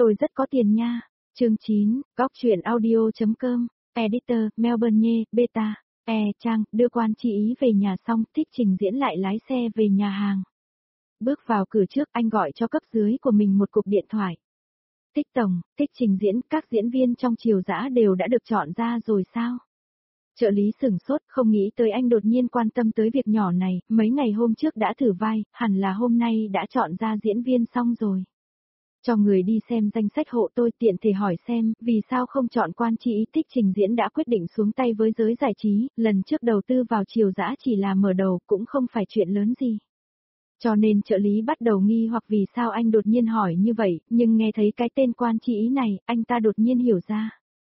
tôi rất có tiền nha. Chương 9, Góc truyện audio.com, Editor, Melbourne Nhê, Beta, Trang, đưa quan chị ý về nhà xong, Thích Trình Diễn lại lái xe về nhà hàng. Bước vào cửa trước, anh gọi cho cấp dưới của mình một cuộc điện thoại. Thích Tổng, Thích Trình Diễn, các diễn viên trong Triều Dã đều đã được chọn ra rồi sao? Trợ lý sửng sốt, không nghĩ tới anh đột nhiên quan tâm tới việc nhỏ này, mấy ngày hôm trước đã thử vai, hẳn là hôm nay đã chọn ra diễn viên xong rồi. Cho người đi xem danh sách hộ tôi, tiện thể hỏi xem, vì sao không chọn quan chị ý. Thích Trình Diễn đã quyết định xuống tay với giới giải trí, lần trước đầu tư vào Triều Dã chỉ là mở đầu, cũng không phải chuyện lớn gì. Cho nên trợ lý bắt đầu nghi hoặc vì sao anh đột nhiên hỏi như vậy, nhưng nghe thấy cái tên quan chị ý này, anh ta đột nhiên hiểu ra.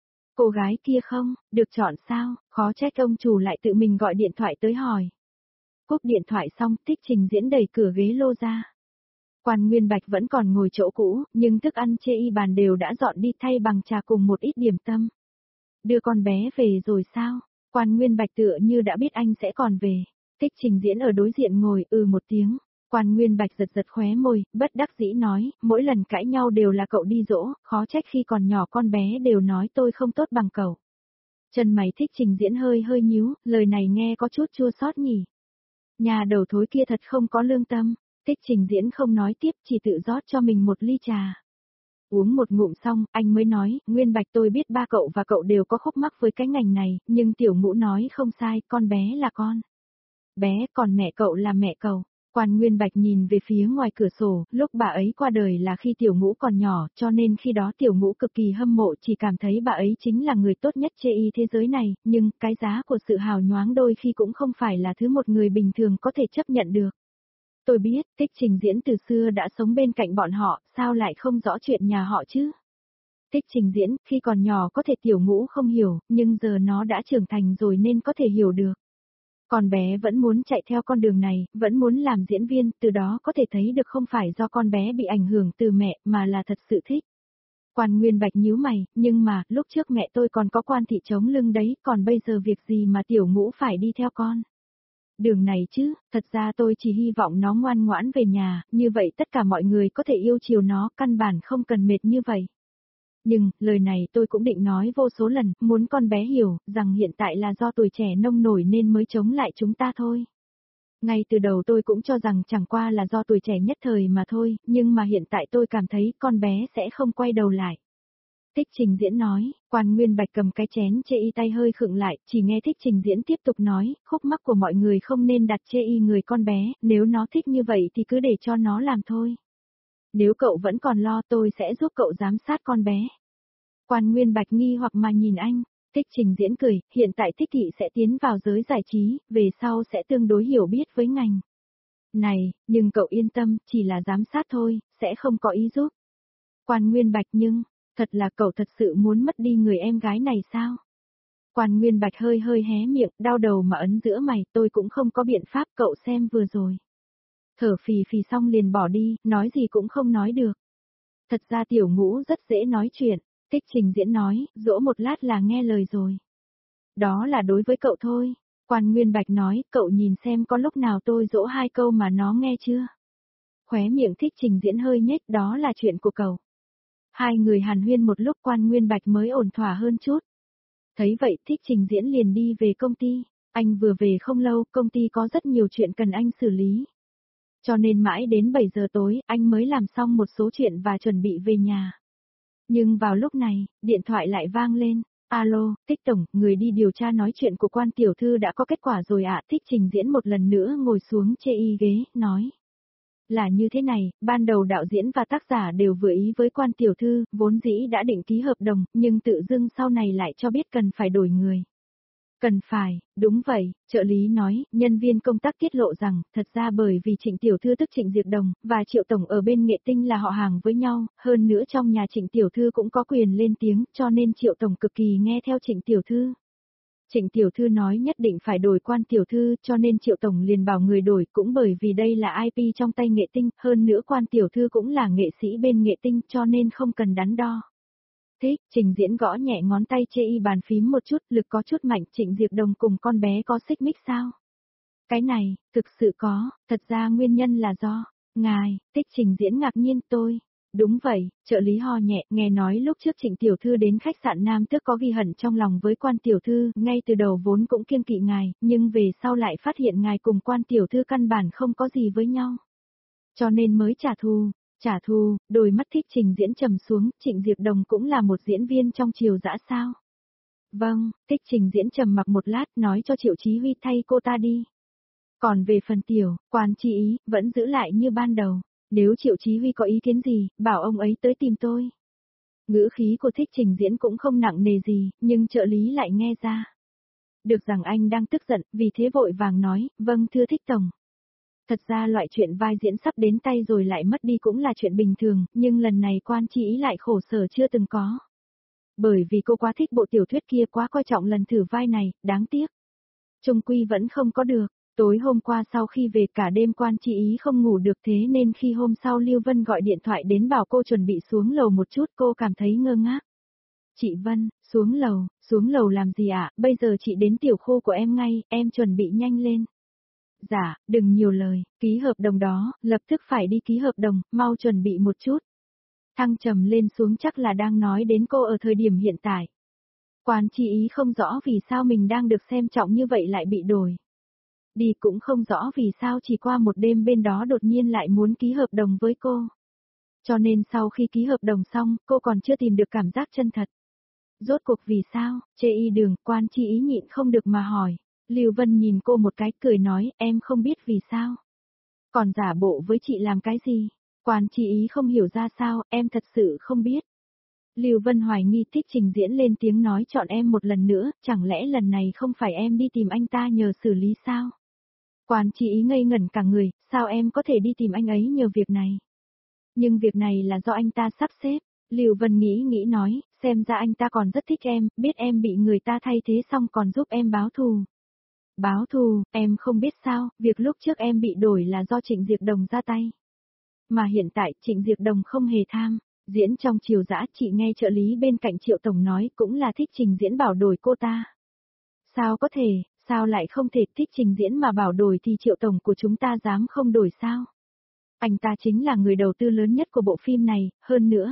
Cô gái kia không, được chọn sao, khó trách ông chủ lại tự mình gọi điện thoại tới hỏi. Cúp điện thoại xong, Thích Trình Diễn đẩy cửa ghế lô ra. Quan Nguyên Bạch vẫn còn ngồi chỗ cũ, nhưng thức ăn chê y bàn đều đã dọn đi thay bằng trà cùng một ít điểm tâm. Đưa con bé về rồi sao? Quan Nguyên Bạch tựa như đã biết anh sẽ còn về. Thích Trình Diễn ở đối diện ngồi một tiếng. Quan Nguyên Bạch giật giật khóe môi, bất đắc dĩ nói, mỗi lần cãi nhau đều là cậu đi dỗ, khó trách khi còn nhỏ con bé đều nói tôi không tốt bằng cậu. Chân mày Thích Trình Diễn hơi nhíu, lời này nghe có chút chua xót nhỉ. Nhà đầu thối kia thật không có lương tâm. Thích Trình Diễn không nói tiếp, chỉ tự rót cho mình một ly trà. Uống một ngụm xong, anh mới nói, Nguyên Bạch, tôi biết ba cậu và cậu đều có khúc mắc với cái ngành này, nhưng Tiểu Ngũ nói không sai, con bé là con bé, còn mẹ cậu là mẹ cậu. Quan Nguyên Bạch nhìn về phía ngoài cửa sổ, lúc bà ấy qua đời là khi Tiểu Ngũ còn nhỏ, cho nên khi đó Tiểu Ngũ cực kỳ hâm mộ, chỉ cảm thấy bà ấy chính là người tốt nhất chê y thế giới này, nhưng cái giá của sự hào nhoáng đôi khi cũng không phải là thứ một người bình thường có thể chấp nhận được. Tôi biết, Thích Trình Diễn từ xưa đã sống bên cạnh bọn họ, sao lại không rõ chuyện nhà họ chứ? Thích Trình Diễn, khi còn nhỏ có thể Tiểu Ngũ không hiểu, nhưng giờ nó đã trưởng thành rồi nên có thể hiểu được. Con bé vẫn muốn chạy theo con đường này, vẫn muốn làm diễn viên, từ đó có thể thấy được không phải do con bé bị ảnh hưởng từ mẹ, mà là thật sự thích. Quan Nguyên Bạch nhíu mày, nhưng mà, lúc trước mẹ tôi còn có Quan thị chống lưng đấy, còn bây giờ việc gì mà Tiểu Ngũ phải đi theo con? Đường này chứ, thật ra tôi chỉ hy vọng nó ngoan ngoãn về nhà, như vậy tất cả mọi người có thể yêu chiều nó, căn bản không cần mệt như vậy. Nhưng, lời này tôi cũng định nói vô số lần, muốn con bé hiểu, rằng hiện tại là do tuổi trẻ nông nổi nên mới chống lại chúng ta thôi. Ngay từ đầu tôi cũng cho rằng chẳng qua là do tuổi trẻ nhất thời mà thôi, nhưng mà hiện tại tôi cảm thấy con bé sẽ không quay đầu lại. Thích Trình Diễn nói, Quan Nguyên Bạch cầm cái chén chê y tay hơi khựng lại, chỉ nghe Thích Trình Diễn tiếp tục nói, khúc mắc của mọi người không nên đặt chê y người con bé, nếu nó thích như vậy thì cứ để cho nó làm thôi. Nếu cậu vẫn còn lo tôi sẽ giúp cậu giám sát con bé. Quan Nguyên Bạch nghi hoặc mà nhìn anh, Thích Trình Diễn cười, hiện tại Thích thị sẽ tiến vào giới giải trí, về sau sẽ tương đối hiểu biết với ngành này, nhưng cậu yên tâm, chỉ là giám sát thôi, sẽ không có ý giúp. Quan Nguyên Bạch nhưng, thật là cậu thật sự muốn mất đi người em gái này sao? Quan Nguyên Bạch hơi hé miệng, đau đầu mà ấn giữa mày, tôi cũng không có biện pháp, cậu xem vừa rồi. Thở phì phì xong liền bỏ đi, nói gì cũng không nói được. Thật ra Tiểu Ngũ rất dễ nói chuyện, Thích Trình Diễn nói, dỗ một lát là nghe lời rồi. Đó là đối với cậu thôi. Quan Nguyên Bạch nói, cậu nhìn xem có lúc nào tôi dỗ 2 câu mà nó nghe chưa? Khóe miệng Thích Trình Diễn hơi nhếch, đó là chuyện của cậu. Hai người hàn huyên một lúc Quan Nguyên Bạch mới ổn thỏa hơn chút. Thấy vậy Thích Trình Diễn liền đi về công ty, anh vừa về không lâu, công ty có rất nhiều chuyện cần anh xử lý. Cho nên mãi đến 7 giờ tối, anh mới làm xong một số chuyện và chuẩn bị về nhà. Nhưng vào lúc này, điện thoại lại vang lên. Alo, Thích Tổng, người đi điều tra nói chuyện của Quan tiểu thư đã có kết quả rồi ạ. Thích Trình Diễn một lần nữa ngồi xuống chê y ghế, nói. Là như thế này, ban đầu đạo diễn và tác giả đều vừa ý với Quan tiểu thư, vốn dĩ đã định ký hợp đồng, nhưng tự dưng sau này lại cho biết cần phải đổi người. Cần phải, đúng vậy, trợ lý nói, nhân viên công tác tiết lộ rằng, thật ra bởi vì Trịnh tiểu thư tức Trịnh Diệp Đồng, và Triệu Tổng ở bên Nghệ Tinh là họ hàng với nhau, hơn nữa trong nhà Trịnh tiểu thư cũng có quyền lên tiếng, cho nên Triệu Tổng cực kỳ nghe theo Trịnh tiểu thư. Trịnh tiểu thư nói nhất định phải đổi Quan tiểu thư, cho nên Triệu Tổng liền bảo người đổi, cũng bởi vì đây là IP trong tay Nghệ Tinh, hơn nữa Quan tiểu thư cũng là nghệ sĩ bên Nghệ Tinh, cho nên không cần đắn đo. Thích, Trình Diễn gõ nhẹ ngón tay chê y bàn phím một chút, lực có chút mạnh, Trịnh Diệp Đồng cùng con bé có xích mích sao? Cái này, thực sự có, thật ra nguyên nhân là do, ngài, Thích Trình Diễn ngạc nhiên, tôi, Đúng vậy, trợ lý ho nhẹ, nghe nói lúc trước Trịnh tiểu thư đến khách sạn Nam Tước có ghi hận trong lòng với quan tiểu thư, ngay từ đầu vốn cũng kiêng kỵ ngài, nhưng về sau lại phát hiện ngài cùng quan tiểu thư căn bản không có gì với nhau. Cho nên mới trả thù, đôi mắt Thích Trình Diễn trầm xuống, Trịnh Diệp Đồng cũng là một diễn viên trong Triều Dã sao? Vâng, Thích Trình Diễn trầm mặc một lát nói cho Triệu Chí Huy thay cô ta đi. Còn về phần quan chi ý, vẫn giữ lại như ban đầu. Nếu Triệu Chí Huy có ý kiến gì, bảo ông ấy tới tìm tôi. Ngữ khí của Thích Trình Diễn cũng không nặng nề gì, nhưng trợ lý lại nghe ra. Được rằng anh đang tức giận, vì thế vội vàng nói, vâng thưa Thích Tổng. Thật ra loại chuyện vai diễn sắp đến tay rồi lại mất đi cũng là chuyện bình thường, nhưng lần này quan chi ý lại khổ sở chưa từng có. Bởi vì cô quá thích bộ tiểu thuyết kia, quá coi trọng lần thử vai này, đáng tiếc. Chung quy vẫn không có được. Tối hôm qua sau khi về cả đêm quan chi ý không ngủ được, thế nên khi hôm sau Lưu Vân gọi điện thoại đến bảo cô chuẩn bị xuống lầu một chút, cô cảm thấy ngơ ngác. Chị Vân, xuống lầu làm gì ạ? Bây giờ chị đến tiểu khu của em ngay, em chuẩn bị nhanh lên. Dạ, đừng nhiều lời, ký hợp đồng đó, lập tức phải đi ký hợp đồng, mau chuẩn bị một chút. Thăng trầm lên xuống chắc là đang nói đến cô ở thời điểm hiện tại. Quan chi ý không rõ vì sao mình đang được xem trọng như vậy lại bị đổi. Đi cũng không rõ vì sao chỉ qua một đêm bên đó đột nhiên lại muốn ký hợp đồng với cô. Cho nên sau khi ký hợp đồng xong, cô còn chưa tìm được cảm giác chân thật. Rốt cuộc vì sao, chê y đường, quan chi ý nhịn không được mà hỏi. Lưu Vân nhìn cô một cái cười nói, em không biết vì sao. Còn giả bộ với chị làm cái gì? Quan chi ý không hiểu ra sao, em thật sự không biết. Lưu Vân hoài nghi. Thích Trình Diễn lên tiếng nói chọn em một lần nữa, chẳng lẽ lần này không phải em đi tìm anh ta nhờ xử lý sao? Quan chi ý ngây ngẩn cả người, sao em có thể đi tìm anh ấy nhờ việc này? Nhưng việc này là do anh ta sắp xếp. Lưu Vân nghĩ nói, xem ra anh ta còn rất thích em, biết em bị người ta thay thế xong còn giúp em báo thù. Báo thù, em không biết sao, việc lúc trước em bị đổi là do Trịnh Diệp Đồng ra tay. Mà hiện tại Trịnh Diệp Đồng không hề tham. Diễn trong Triều Dã, chị nghe trợ lý bên cạnh Triệu Tổng nói cũng là Thích Trình Diễn bảo đổi cô ta. Sao có thể, sao lại không thể? Thích Trình Diễn mà bảo đổi thì Triệu Tổng của chúng ta dám không đổi sao? Anh ta chính là người đầu tư lớn nhất của bộ phim này, hơn nữa.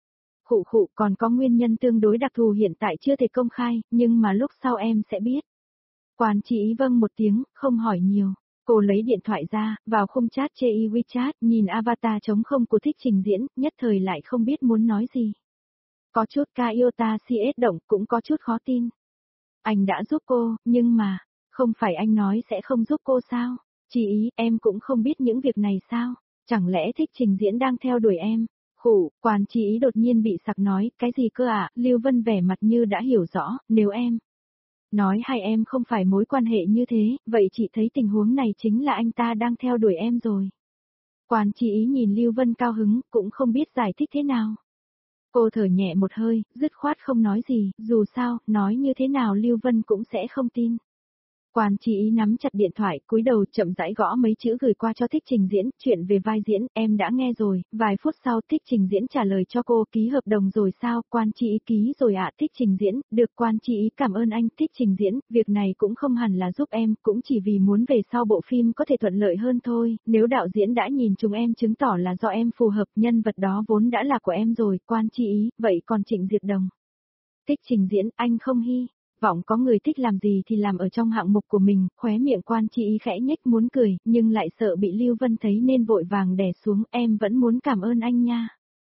Khụ còn có nguyên nhân tương đối đặc thù hiện tại chưa thể công khai, nhưng mà lúc sau em sẽ biết. Quan chi ý vâng một tiếng, không hỏi nhiều. Cô lấy điện thoại ra, vào khung chat chê y WeChat, nhìn avatar trống không của Thích Trình Diễn, nhất thời lại không biết muốn nói gì. Có chút Iota CS động, cũng có chút khó tin. Anh đã giúp cô, nhưng mà, không phải anh nói sẽ không giúp cô sao? Chị ý, em cũng không biết những việc này sao? Chẳng lẽ Thích Trình Diễn đang theo đuổi em? Quan chi ý đột nhiên bị sặc nói, cái gì cơ ạ? Lưu Vân vẻ mặt như đã hiểu rõ, nếu em nói hay em không phải mối quan hệ như thế, vậy chị thấy tình huống này chính là anh ta đang theo đuổi em rồi. Quan chi ý nhìn Lưu Vân cao hứng, cũng không biết giải thích thế nào. Cô thở nhẹ một hơi, dứt khoát không nói gì, dù sao, nói như thế nào Lưu Vân cũng sẽ không tin. Quan chi ý nắm chặt điện thoại, cúi đầu chậm rãi gõ mấy chữ gửi qua cho Thích Trình Diễn, chuyện về vai diễn, em đã nghe rồi. Vài phút sau Thích Trình Diễn trả lời cho cô, ký hợp đồng rồi sao? Quan chi ý ký rồi ạ. Thích Trình Diễn, được. Quan chi ý cảm ơn anh. Thích Trình Diễn, việc này cũng không hẳn là giúp em, cũng chỉ vì muốn về sau bộ phim có thể thuận lợi hơn thôi, nếu đạo diễn đã nhìn chúng em chứng tỏ là do em phù hợp, nhân vật đó vốn đã là của em rồi. Quan chi ý, vậy còn Trịnh Diệp Đồng? Thích Trình Diễn, anh không hy vọng có người thích làm gì thì làm ở trong hạng mục của mình, khóe miệng quan chi ý khẽ nhếch muốn cười, nhưng lại sợ bị Lưu Vân thấy nên vội vàng đè xuống, em vẫn muốn cảm ơn anh nha.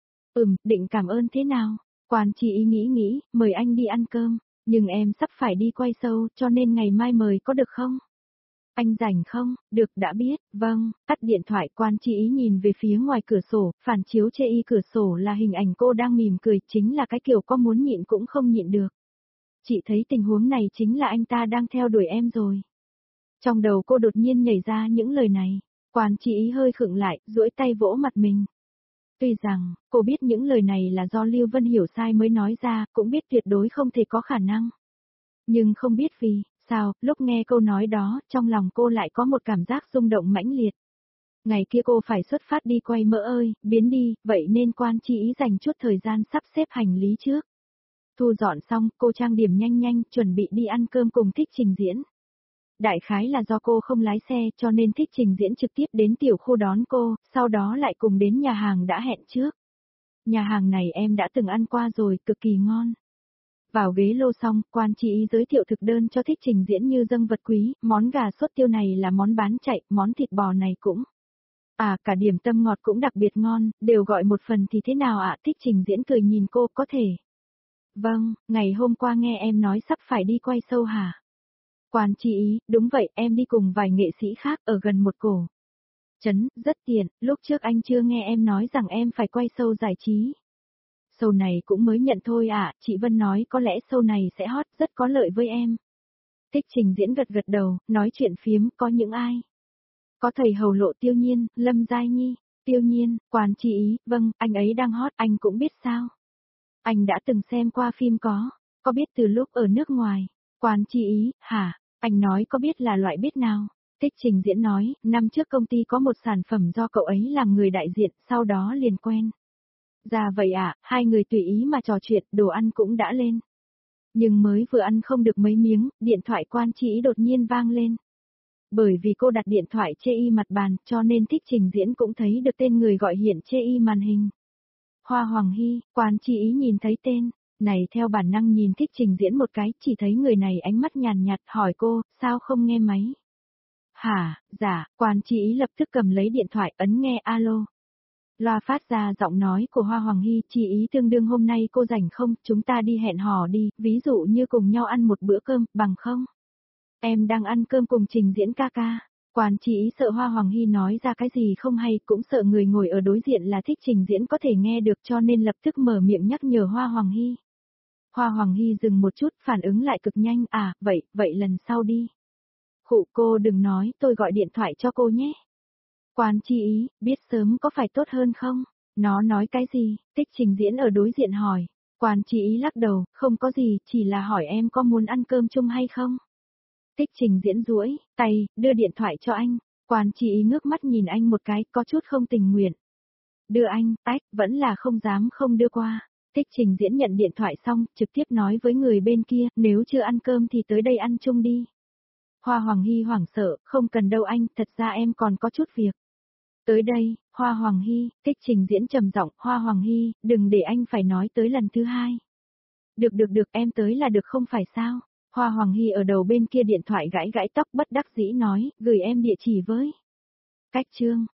Định cảm ơn thế nào? Quan chi ý nghĩ, mời anh đi ăn cơm, nhưng em sắp phải đi quay show, cho nên ngày mai mời có được không? Anh rảnh không? Được, đã biết, vâng. Tắt điện thoại. Quan chi ý nhìn về phía ngoài cửa sổ, phản chiếu chê y cửa sổ là hình ảnh cô đang mỉm cười, chính là cái kiểu có muốn nhịn cũng không nhịn được. Chị thấy tình huống này chính là anh ta đang theo đuổi em rồi. Trong đầu cô đột nhiên nhảy ra những lời này. Quan chi ý hơi khựng lại, duỗi tay vỗ mặt mình. Tuy rằng, cô biết những lời này là do Lưu Vân hiểu sai mới nói ra, cũng biết tuyệt đối không thể có khả năng. Nhưng không biết vì sao, lúc nghe câu nói đó, trong lòng cô lại có một cảm giác rung động mãnh liệt. Ngày kia cô phải xuất phát đi quay mỡ ơi, biến đi, vậy nên quan chi ý dành chút thời gian sắp xếp hành lý trước. Thu dọn xong, cô trang điểm nhanh, chuẩn bị đi ăn cơm cùng Thích Trình Diễn. Đại khái là do cô không lái xe cho nên Thích Trình Diễn trực tiếp đến tiểu khu đón cô, sau đó lại cùng đến nhà hàng đã hẹn trước. Nhà hàng này em đã từng ăn qua rồi, cực kỳ ngon. Vào ghế lô xong, quan tri ý giới thiệu thực đơn cho Thích Trình Diễn như dâng vật quý, món gà sốt tiêu này là món bán chạy, món thịt bò này cũng. À, cả điểm tâm ngọt cũng đặc biệt ngon, đều gọi một phần thì thế nào ạ? Thích Trình Diễn cười nhìn cô, có thể. Vâng, ngày hôm qua nghe em nói sắp phải đi quay show hả? Quan tri ý, đúng vậy, em đi cùng vài nghệ sĩ khác ở gần một cổ. Trấn, rất tiện, lúc trước anh chưa nghe em nói rằng em phải quay show giải trí. Show này cũng mới nhận thôi ạ, chị Vân nói có lẽ show này sẽ hot, rất có lợi với em. Thích Trình Diễn gật gật đầu, nói chuyện phiếm, có những ai? Có thầy hầu Lộ Tiêu Nhiên, Lâm Giai Nhi, Tiêu Nhiên, Quan tri ý, vâng, anh ấy đang hot, anh cũng biết sao? Anh đã từng xem qua phim có biết từ lúc ở nước ngoài. Quan tri ý, hả? Anh nói có biết là loại biết nào? Thích Trình Diễn nói, năm trước công ty có một sản phẩm do cậu ấy làm người đại diện, sau đó liền quen. Dạ vậy ạ, hai người tùy ý mà trò chuyện, đồ ăn cũng đã lên. Nhưng mới vừa ăn không được mấy miếng, điện thoại Quan tri ý đột nhiên vang lên. Bởi vì cô đặt điện thoại chê y mặt bàn, cho nên Thích Trình Diễn cũng thấy được tên người gọi hiện chê y màn hình. Hoa Hoàng Hy, Quan tri ý nhìn thấy tên, này theo bản năng nhìn Thích Trình Diễn một cái, chỉ thấy người này ánh mắt nhàn nhạt hỏi cô, sao không nghe máy? Hả, dạ, Quan tri ý lập tức cầm lấy điện thoại ấn nghe alo. Loa phát ra giọng nói của Hoa Hoàng Hy, tri ý tương đương hôm nay cô rảnh không, chúng ta đi hẹn hò đi, ví dụ như cùng nhau ăn một bữa cơm, bằng không? Em đang ăn cơm cùng Trình Diễn ca ca. Quan tri ý sợ Hoa Hoàng Hy nói ra cái gì không hay, cũng sợ người ngồi ở đối diện là Thích Trình Diễn có thể nghe được cho nên lập tức mở miệng nhắc nhở Hoa Hoàng Hy. Hoa Hoàng Hy dừng một chút, phản ứng lại cực nhanh, à, vậy lần sau đi. Khụ cô đừng nói, tôi gọi điện thoại cho cô nhé. Quan tri ý, biết sớm có phải tốt hơn không? Nó nói cái gì? Thích Trình Diễn ở đối diện hỏi. Quan tri ý lắc đầu, không có gì, chỉ là hỏi em có muốn ăn cơm chung hay không? Thích Trình Diễn duỗi tay, đưa điện thoại cho anh. Quan tri ý ngước mắt nhìn anh một cái, có chút không tình nguyện. Đưa anh, tách, vẫn là không dám không đưa qua. Thích Trình Diễn nhận điện thoại xong, trực tiếp nói với người bên kia, nếu chưa ăn cơm thì tới đây ăn chung đi. Hoa Hoàng Hy hoảng sợ, không cần đâu anh, thật ra em còn có chút việc. Tới đây, Hoa Hoàng Hy, Thích Trình Diễn trầm giọng, Hoa Hoàng Hy, đừng để anh phải nói tới lần thứ hai. Được, em tới là được không phải sao? Hoa Hoàng Hy ở đầu bên kia điện thoại gãi gãi tóc bất đắc dĩ nói, gửi em địa chỉ với. Cách chương.